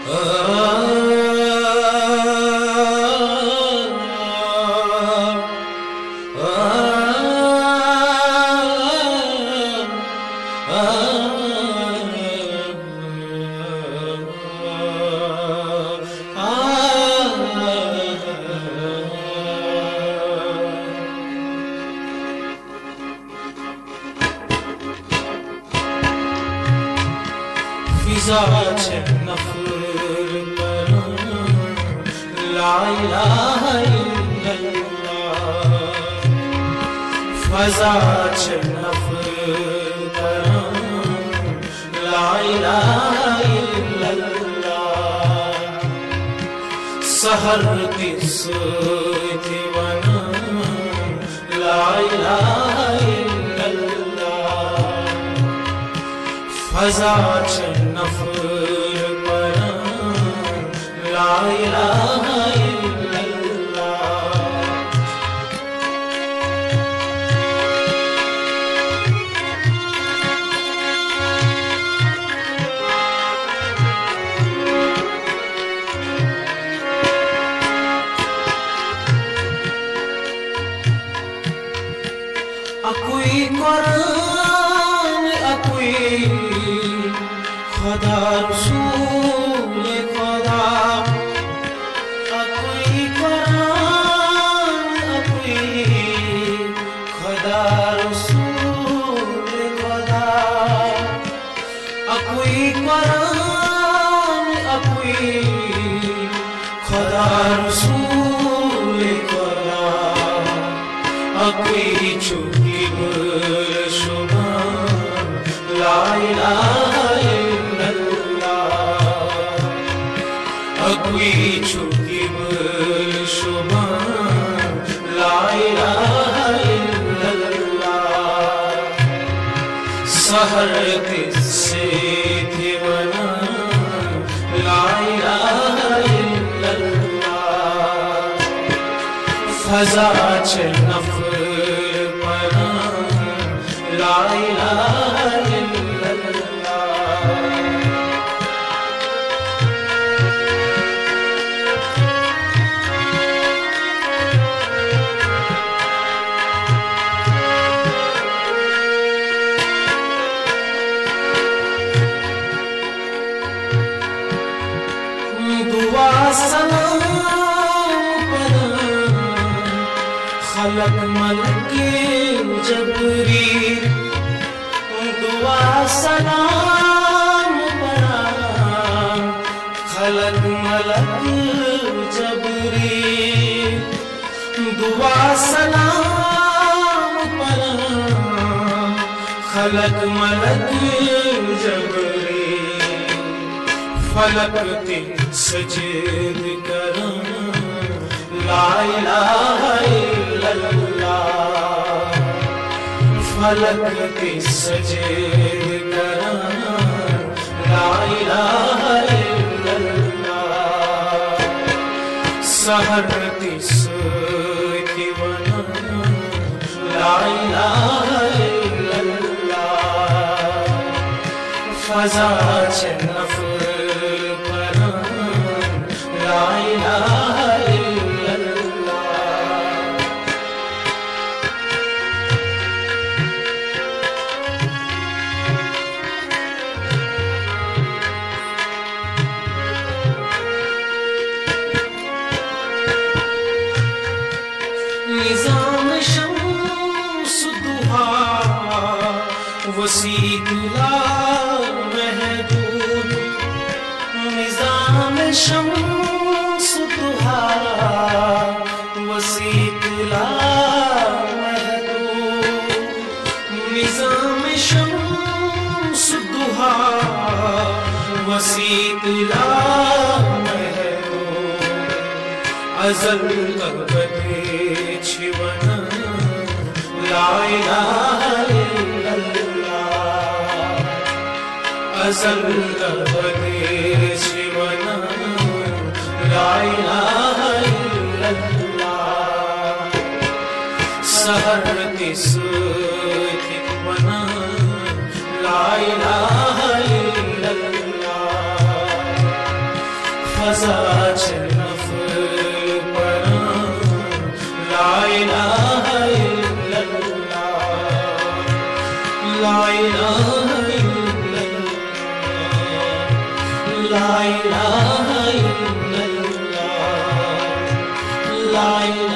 فضا چه نفر برم لا اله الا الله فضا چه نفر برم لا اله الا الله سحر دس دیوانم لا اله الا الله فضا چه نفر برم لا اله الا الله اکوئی قرآن اکوئی خدا رسول خدا اکوئی قرآن اکوئی خدا رسول خدا اکوئی قرآن اکوئی خدا رسول خدا اکوئی چوکی شما لا الہ الا اللہ اکوئی چوکی شما لا الہ الا اللہ سحر قصے دیوانہ لا الہ الا اللہ فضا چه نفر برم لا اله الا الله دعا سلام خلق ملک جبریل دعا سلام برام خلق ملک جبریل دعا سلام برام خلق ملک جبریل فلک تے سجد کرم لا الہ الا اللہ فلک تے سجد کرم لا الہ الا اللہ سحر تے دیوانہ لا الہ الا اللہ فضا چه نفر برم لا الہ الا اللہ نظام شمس دہا وسیع لا محدود نظام شمس دہا وسیع لا محدود نظام شمس دہا وسیع لا محدود ازل ابد چھونا لا الہ الا اللہ ازل ابد چھونا لا الہ الا اللہ سحر تس بنا لا الہ الا اللہ مزاج نفل پڑھاں لا الہ الا اللہ لا الہ الا اللہ لا الہ الا اللہ لا الہ